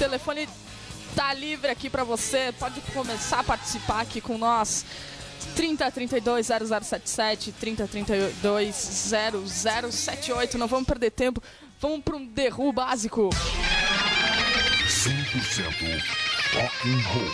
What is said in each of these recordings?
telefone tá livre aqui pra você. Pode começar a participar aqui com nós. 3032-0077, 3032-0078. Não vamos perder tempo. Vamos para um derru básico. 100% rock and roll.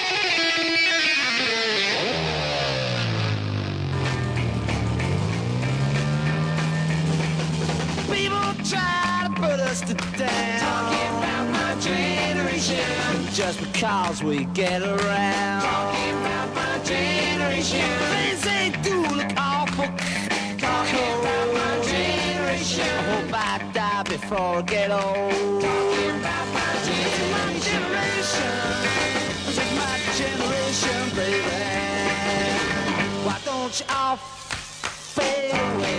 People try to put us to down, talking about my generation, just because we get around. Talking about my generation, things they do look awful. Talking about my generation, I hope I die before I get old. Talking about my generation, this is my generation, baby. Why don't you all fade away?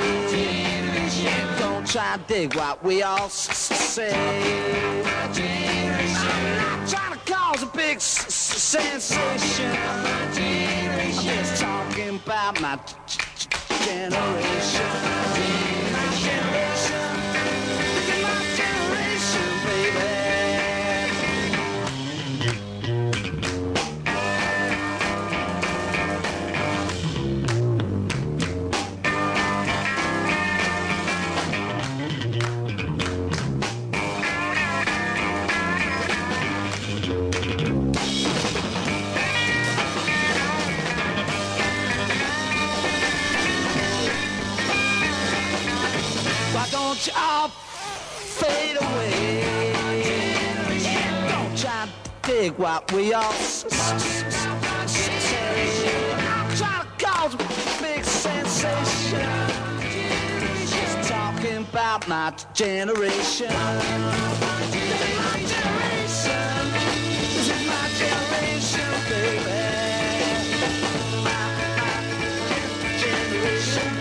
Don't try to dig what we all say. I'm not trying to cause a big sensation. I'm just talking about my generation. My generation. Look at my generation, baby. Don't you all fade away? Don't try to dig what we all say. I'm trying to cause a big sensation. Just talking about my generation. This is my generation. This is my generation, baby. My generation.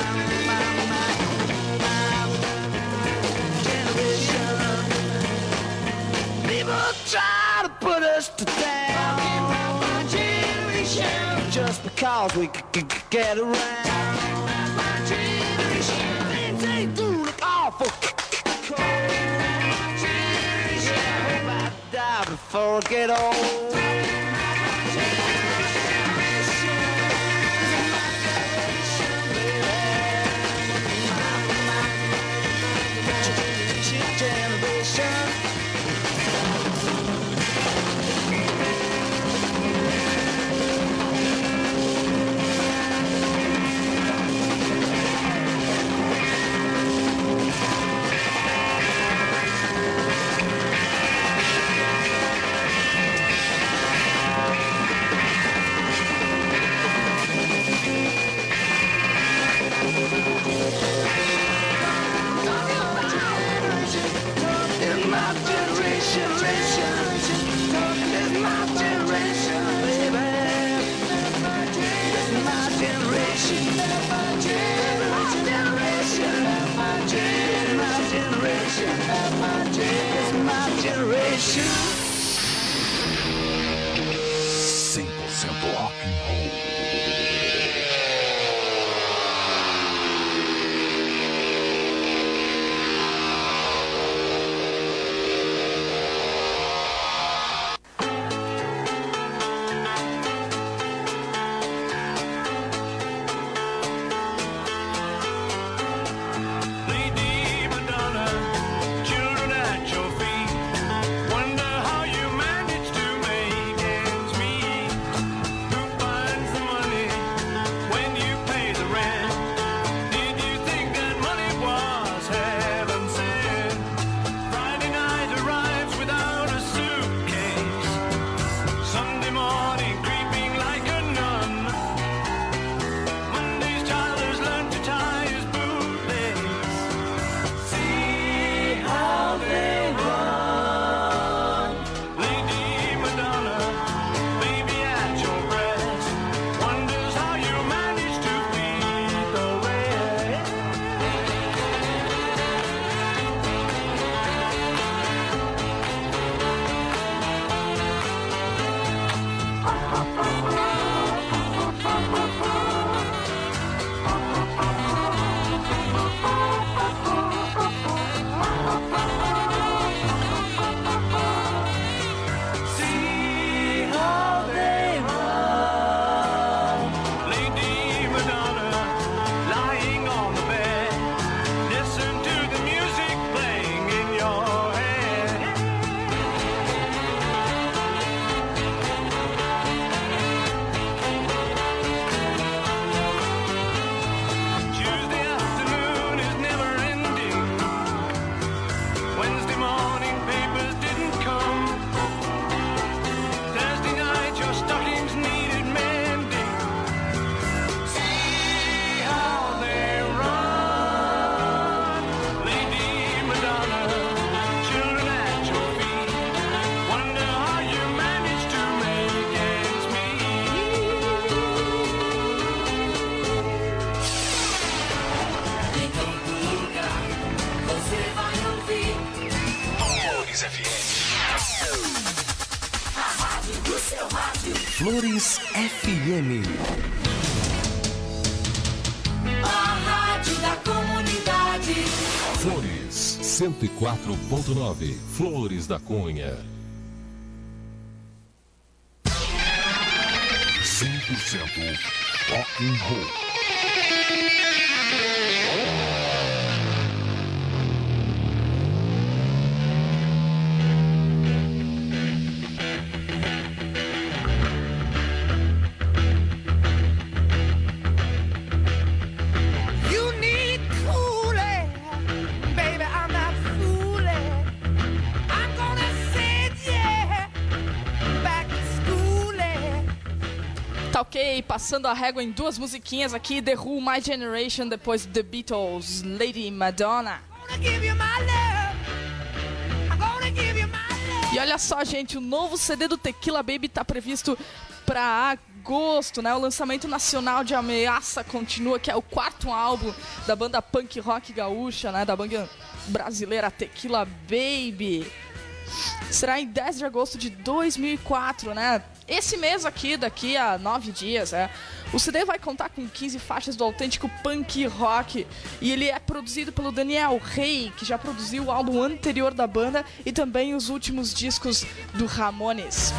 People try to put us to down, talking about my generation, just because we get around. My generation, things they do look awful cold. My generation, I hope I die before I get old. Lady Madonna, children at your feet, wonder how Flores FM. A rádio da comunidade. Flores 104.9, Flores da Cunha. 100% rock and roll. Ok, passando a régua em duas musiquinhas aqui, The Who, My Generation, depois The Beatles, Lady Madonna. E olha só, gente, o novo CD do Tequila Baby tá previsto para agosto, né? O lançamento nacional de Ameaça Continua, que é o quarto álbum da banda punk rock gaúcha, né? Da banda brasileira Tequila Baby. Será em 10 de agosto de 2004, né? Esse mês aqui, daqui a 9 dias, o CD vai contar com 15 faixas do autêntico punk rock. E ele é produzido pelo Daniel Rey, que já produziu o álbum anterior da banda e também os últimos discos do Ramones.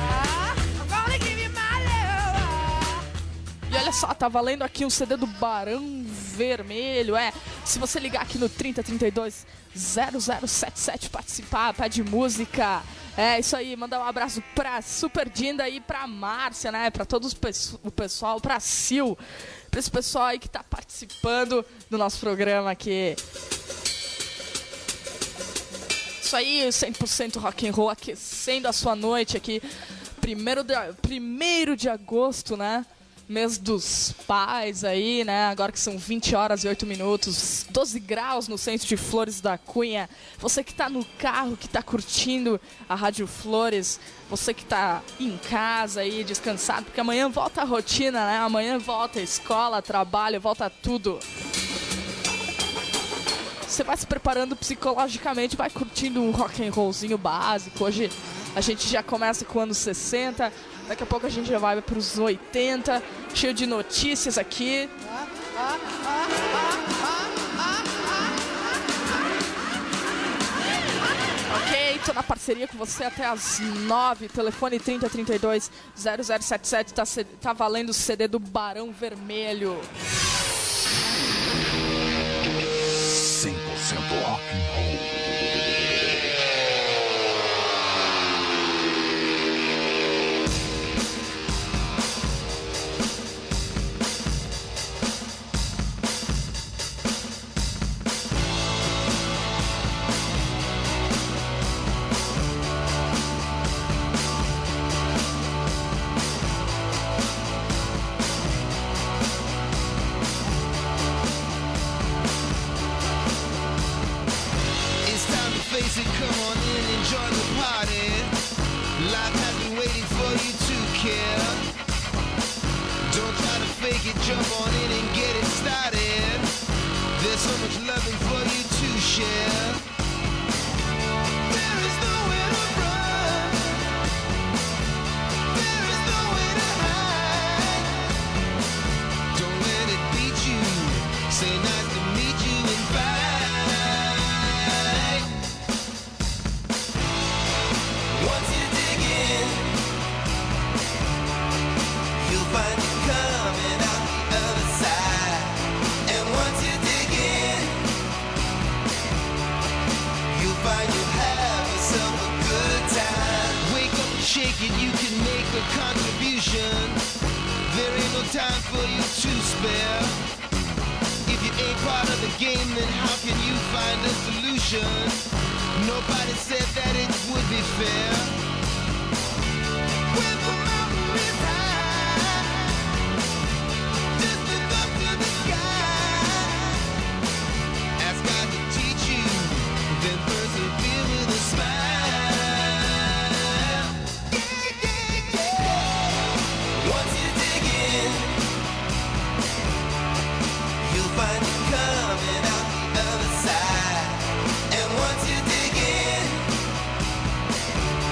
E olha só, tá valendo aqui um CD do Barão Vermelho, se você ligar aqui no 3032 0077 participar, pede música, isso aí, mandar um abraço pra Super Dinda e pra Márcia, né, pra todo o pessoal, pra Sil, pra esse pessoal aí que tá participando do nosso programa aqui. Isso aí, 100% rock and roll, aquecendo a sua noite aqui, 1º de agosto, né? Mês dos pais aí, né? Agora que são 20 horas e 8 minutos, 12 graus no centro de Flores da Cunha. Você que tá no carro, que tá curtindo a Rádio Flores, você que tá em casa aí, descansado, porque amanhã volta a rotina, né? Amanhã volta a escola, trabalho, volta tudo. Você vai se preparando psicologicamente, vai curtindo um rock and rollzinho básico. Hoje a gente já começa com anos 60, daqui a pouco a gente já vai para os 80, cheio de notícias aqui. Ok, tô na parceria com você até as 9, telefone 3032 0077, tá valendo o CD do Barão Vermelho. 100% rock and roll. Come on in, enjoy the party. Life has been waiting for you to care. Don't try to fake it, jump on in and get it started. There's so much loving for you to share. There is nowhere to run. There is nowhere to hide. Don't let it beat you. Say nice to meet you and bye. Once you dig in, you'll find it coming out the other side. And once you dig in, you'll find you'll have yourself a good time. Wake up and shake it, you can make a contribution. There ain't no time for you to spare. If you ain't part of the game, then how can you find a solution? Nobody said that it would be fair. When the mountain is high, just look up to the sky. Ask God to teach you, then persevere with a smile. Yeah, yeah, yeah. Once you dig in, you'll find it coming out the other side. And once you dig in,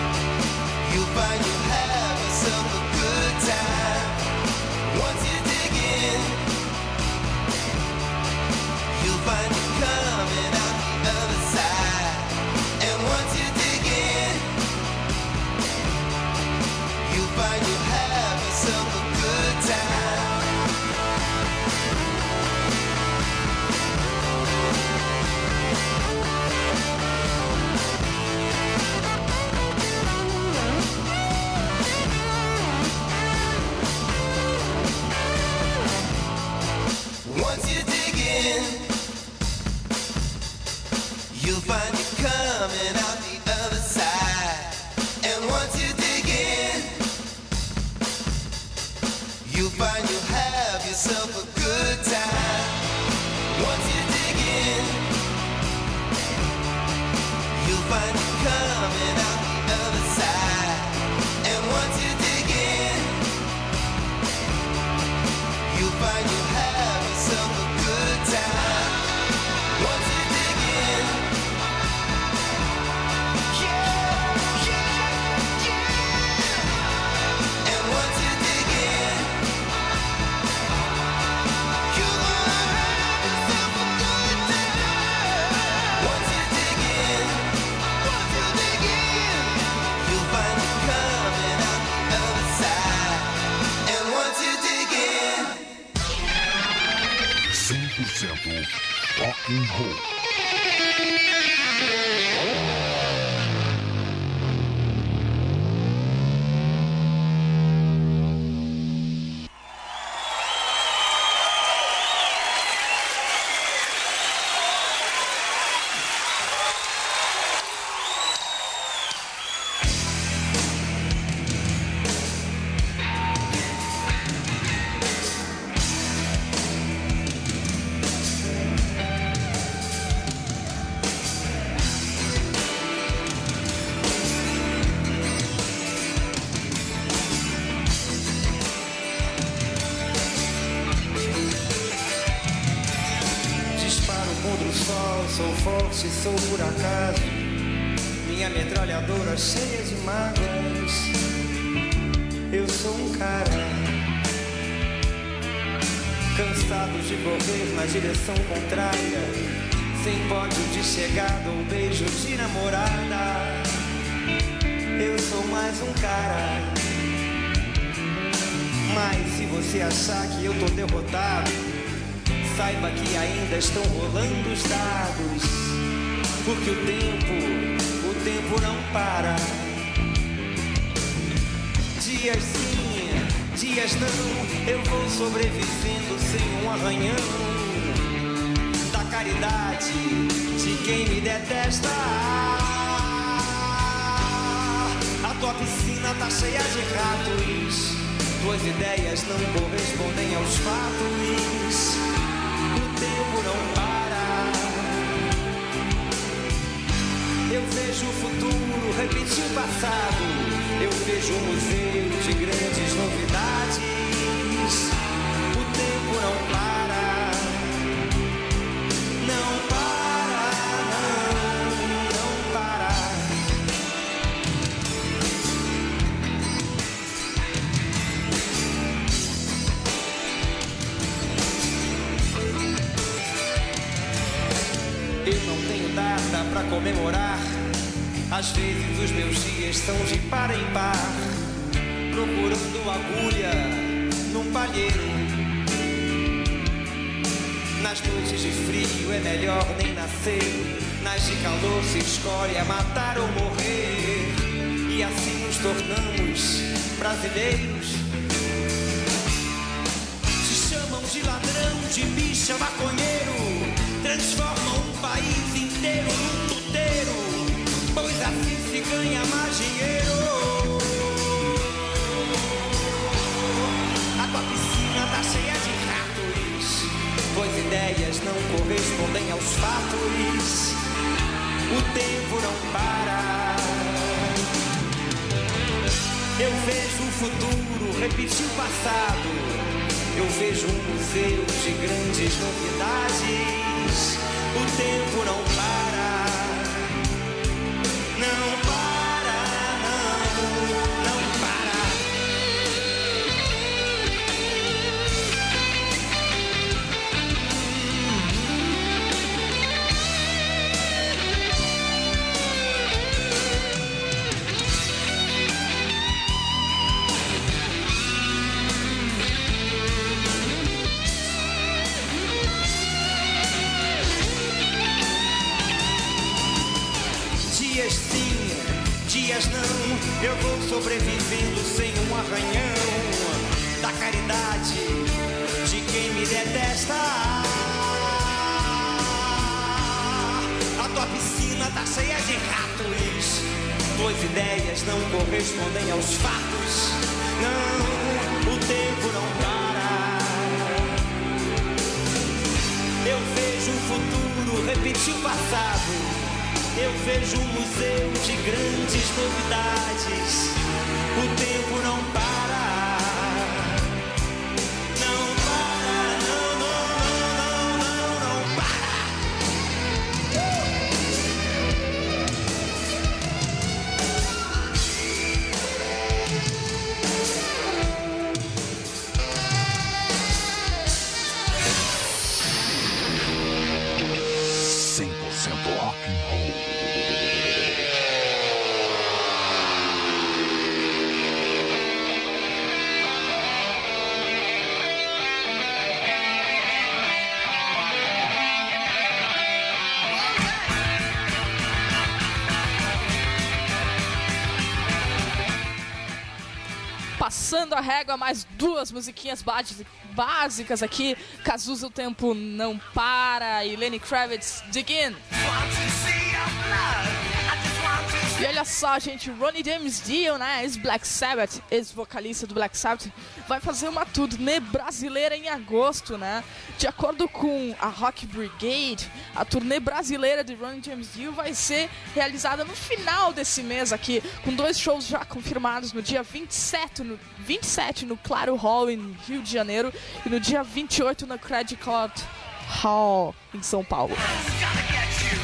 sou forte, sou por acaso. Minha metralhadora cheia de mágoas. Eu sou um cara cansado de correr na direção contrária, sem pódio de chegada ou beijo de namorada. Eu sou mais um cara. Mas se você achar que eu tô derrotado, saiba que ainda estão rolando os dados, porque o tempo não para. Dias sim, dias não, eu vou sobrevivendo sem um arranhão da caridade de quem me detesta. A tua piscina tá cheia de ratos, tuas ideias não correspondem aos fatos. O tempo não para. Eu vejo o futuro repetir o passado. Eu vejo um museu de grandes novidades. O tempo não para. Não para, não para. Eu não tenho data pra comemorar. Às vezes os meus dias são de par em par, procurando agulha num palheiro. Nas noites de frio é melhor nem nascer, nas de calor se escolhe a matar ou morrer. E assim nos tornamos brasileiros. Se chamam de ladrão, de bicha, maconheiro, transformam um país inteiro num puteiro, pois assim se ganha mais dinheiro. A tua piscina tá cheia de ratos, tuas ideias não correspondem aos fatos. O tempo não para. Eu vejo o futuro repetir o passado. Eu vejo um museu de grandes novidades. O tempo não para. Não para, não para. Dias sim, dias não, eu vou sobrevivendo sem um arranhão da caridade de quem me detesta. A tua piscina tá cheia de ratos, tuas ideias não correspondem aos fatos. Não, o tempo não para. Eu vejo o futuro repetir o passado. Eu vejo um museu de grandes novidades. O tempo não para. Não para, não para. Rock and Roll. Passando a régua, mais duas musiquinhas básicas aqui. Cazuza, O Tempo Não Para, e Lenny Kravitz, Dig In. E olha só, gente, Ronnie James Dio, né, ex-Black Sabbath, ex-vocalista do Black Sabbath, vai fazer uma turnê brasileira em agosto, né? De acordo com a Rock Brigade, a turnê brasileira de Ronnie James Dio vai ser realizada no final desse mês aqui, com 2 shows já confirmados no dia 27 no Claro Hall, em Rio de Janeiro, e no dia 28 no Credit Card Hall, em São Paulo.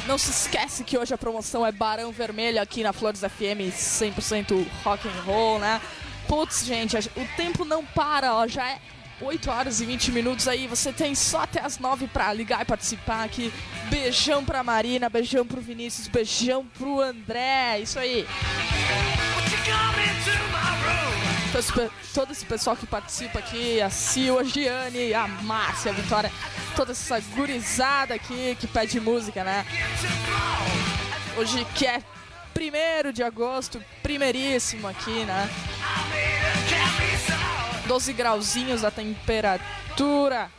Não se esquece que hoje a promoção é Barão Vermelho aqui na Flores FM, 100% rock and roll, né? Putz, gente, o tempo não para, ó, já é 8 horas e 20 minutos aí, você tem só até as 9 pra ligar e participar aqui. Beijão pra Marina, beijão pro Vinícius, beijão pro André, isso aí. Todo esse pessoal que participa aqui, a Sil, a Giane, a Márcia, a Vitória, toda essa gurizada aqui que pede música, né? Hoje que é 1º de agosto, primeiríssimo aqui, né? 12 grauzinhos a temperatura.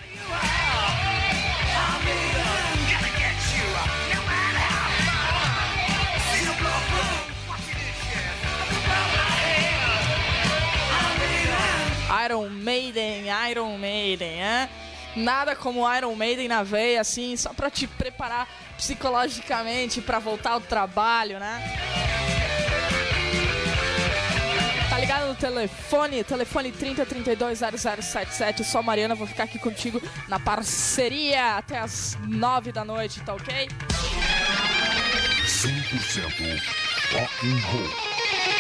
Iron Maiden, é? Nada como Iron Maiden na veia, assim, só pra te preparar psicologicamente pra voltar ao trabalho, né? Tá ligado no telefone 30 32 0077, só Mariana, vou ficar aqui contigo na parceria até as 9 da noite, tá ok? 100% rock and roll.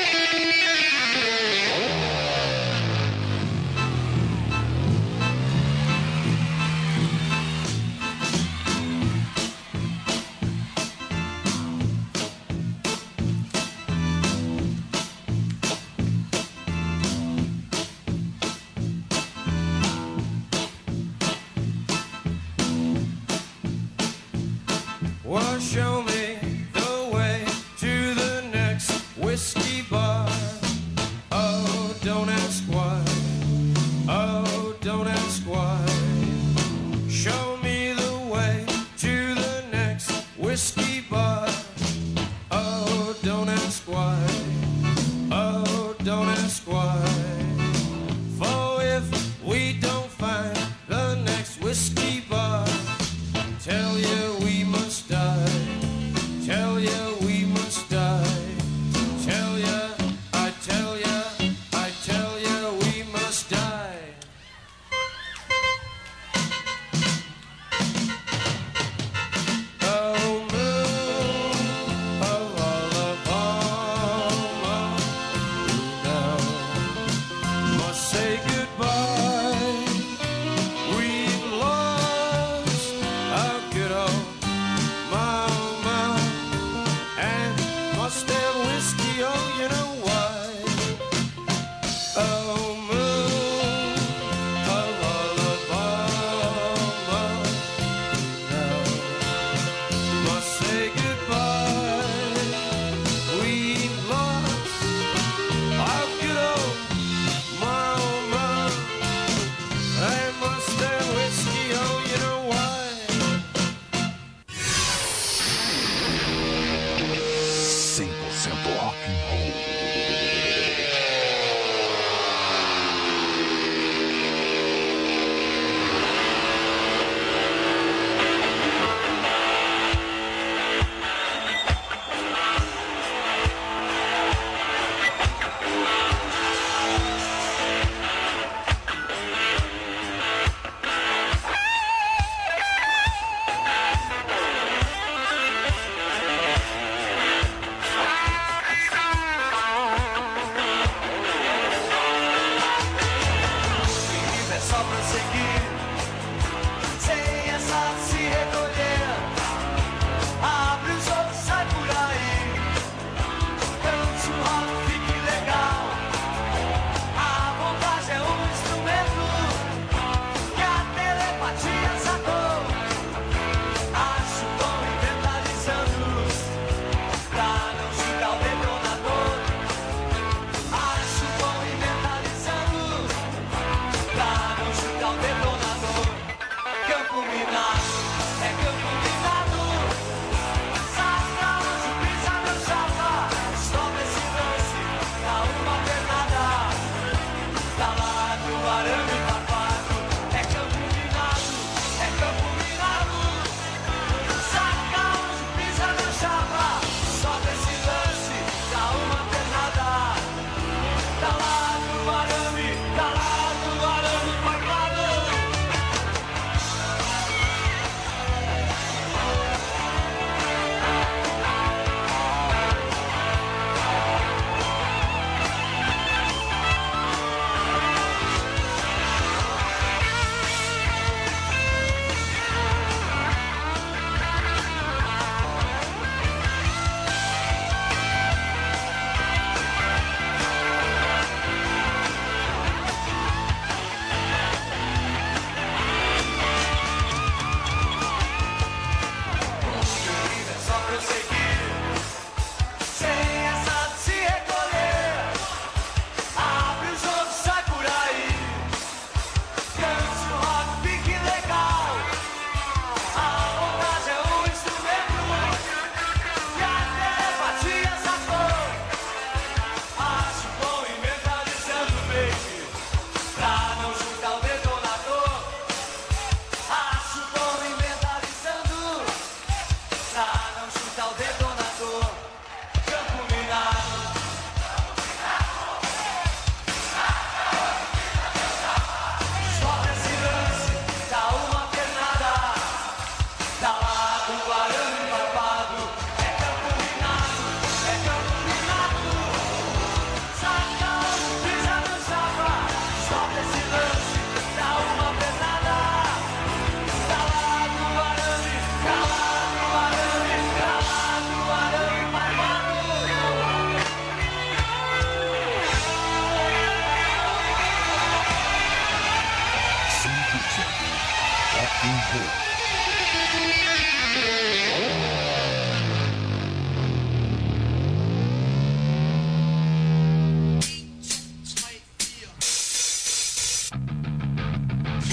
Well, show me the way to the next whiskey bar. Oh, don't ask why. Oh, don't ask why. Show me the way to the next whiskey bar. Oh, don't ask why. Oh, don't ask why. For if we don't find the next whiskey bar, tell you we must die. Tell you we must die. Tell you, I tell you, I tell you we must die. Oh, moon of Alabama, now must say goodbye. We've lost our good old mama and must have whiskey, oh, you know why. Oh, moon of Alabama, now must say goodbye. We've lost our good old mama and must have whiskey, oh, you know why. 100% rock and roll.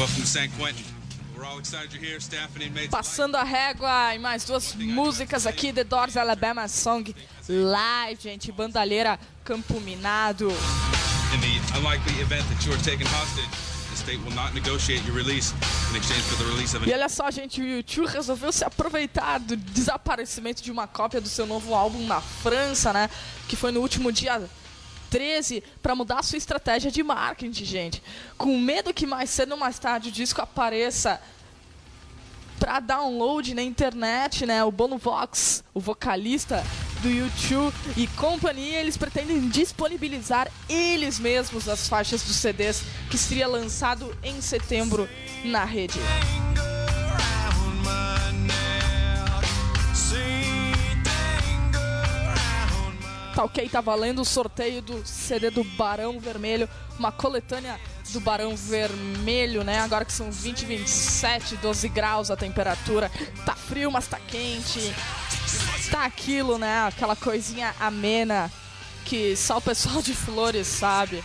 Welcome to San Quentin. We're all excited you're here, Stephanie and mates. Passando a régua em mais duas músicas aqui, The Doors, Alabama Song, live, gente, bandalheira, Campo Minado. In the unlikely event that you are taken hostage, the state will not negotiate your release in exchange for the release of E olha só, gente, o U2 resolveu se aproveitar do desaparecimento de uma cópia do seu novo álbum na França, né? Que foi no último dia 13, para mudar a sua estratégia de marketing, gente. Com medo que mais cedo ou mais tarde o disco apareça para download na internet, né? O Bono Vox, o vocalista do U2 e companhia, eles pretendem disponibilizar eles mesmos as faixas dos CDs que seria lançado em setembro na rede. Tá ok, tá valendo o sorteio do CD do Barão Vermelho, uma coletânea do Barão Vermelho, né? Agora que são 20, 27, 12 graus a temperatura. Tá frio, mas tá quente. Tá aquilo, né? Aquela coisinha amena que só o pessoal de Flores sabe.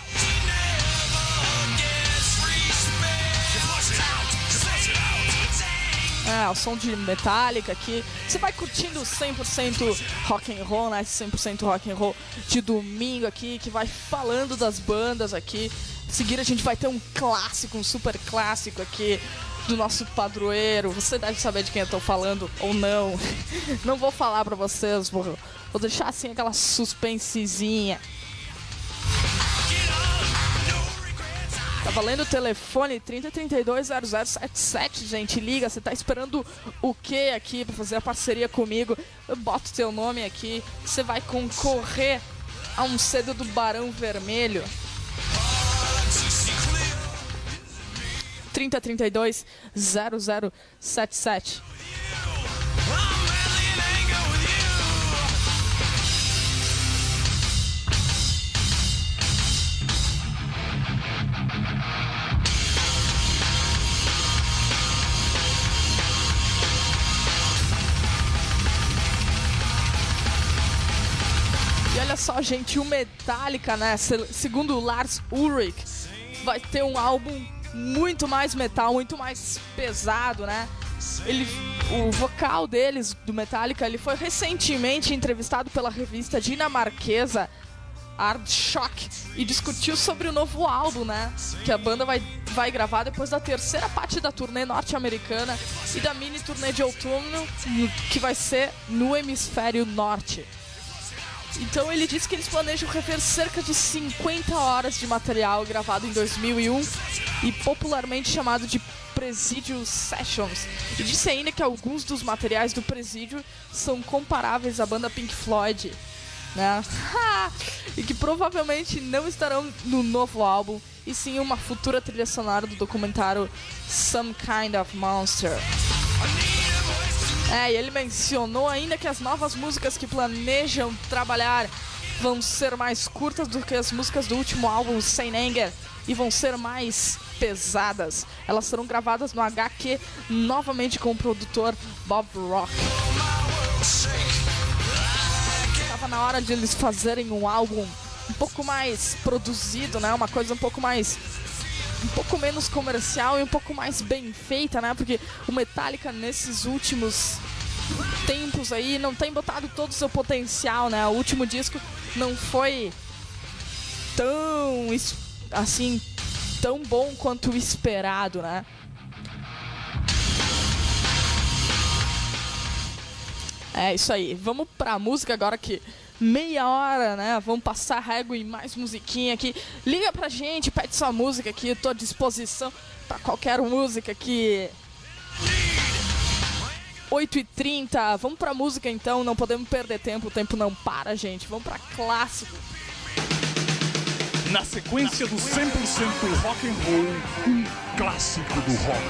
O som de Metallica aqui. Você vai curtindo 100% rock and roll, né? 100% rock and roll de domingo aqui, que vai falando das bandas aqui. Em seguida a gente vai ter um clássico, um super clássico aqui do nosso padroeiro. Você deve saber de quem eu tô falando ou não. Não vou falar pra vocês, vou deixar assim aquela suspensezinha. Tá valendo o telefone 3032-0077, gente, liga, você tá esperando o que aqui pra fazer a parceria comigo? Eu boto teu nome aqui, você vai concorrer a um CD do Barão Vermelho. 3032-0077. E olha só, gente, o Metallica, né, segundo o Lars Ulrich, vai ter um álbum muito mais metal, muito mais pesado, né? O vocal deles, do Metallica, ele foi recentemente entrevistado pela revista dinamarquesa Aardschok e discutiu sobre o novo álbum, né? Que a banda vai gravar depois da terceira parte da turnê norte-americana e da mini turnê de outono, que vai ser no hemisfério norte. Então ele disse que eles planejam rever cerca de 50 horas de material gravado em 2001 e popularmente chamado de Presídio Sessions. E disse ainda que alguns dos materiais do Presídio são comparáveis à banda Pink Floyd, né? E que provavelmente não estarão no novo álbum, e sim em uma futura trilha sonora do documentário Some Kind of Monster. E ele mencionou ainda que as novas músicas que planejam trabalhar vão ser mais curtas do que as músicas do último álbum, Saint Anger, e vão ser mais pesadas. Elas serão gravadas no HQ, novamente com o produtor Bob Rock. Tava na hora de eles fazerem um álbum um pouco mais produzido, né? Uma coisa um pouco menos comercial e um pouco mais bem feita, né? Porque o Metallica nesses últimos tempos aí não tem botado todo o seu potencial, né? O último disco não foi tão bom quanto o esperado, né? É isso aí. Vamos pra música agora, que meia hora, né? Vamos passar régua em mais musiquinha aqui. Liga pra gente, pede sua música aqui. Eu tô à disposição pra qualquer música aqui. 8h30. Vamos pra música então. Não podemos perder tempo. O tempo não para, gente. Vamos pra clássico. Na sequência do 100% rock and roll, um clássico do rock.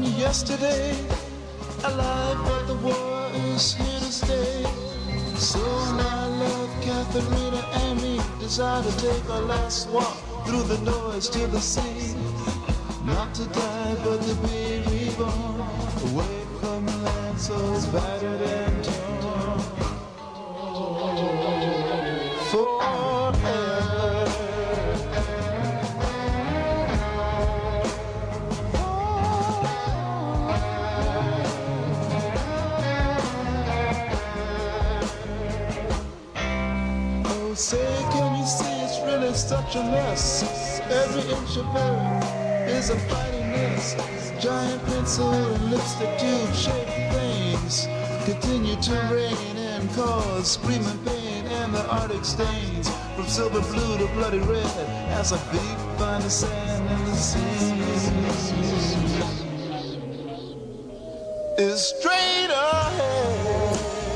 yesterday, alive, but the war is here to stay. So my love, Katharina and me desire to take our last walk through the noise to the sea. Not to die, but to be reborn, away from the land so battered and torn. Forever. Oh, say, can you see it's really such a mess? Every inch of earth is a fighting mess. Giant pencil and lipstick tube shaped things continue to rain and cause screaming pain, and the Arctic stains from silver blue to bloody red as a big find the sand in the sea is straight ahead.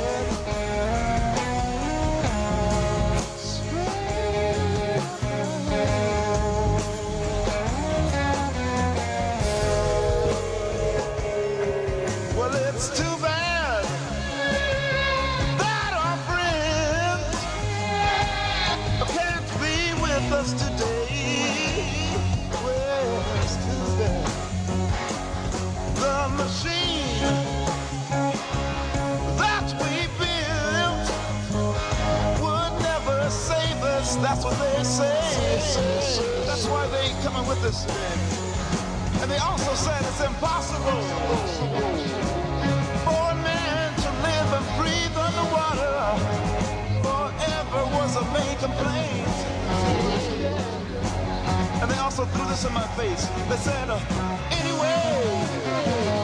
That's what they say. That's why they coming with us today. And they also said it's impossible for a man to live and breathe underwater. Forever was a main complaint. And they also threw this in my face. They said, anyway.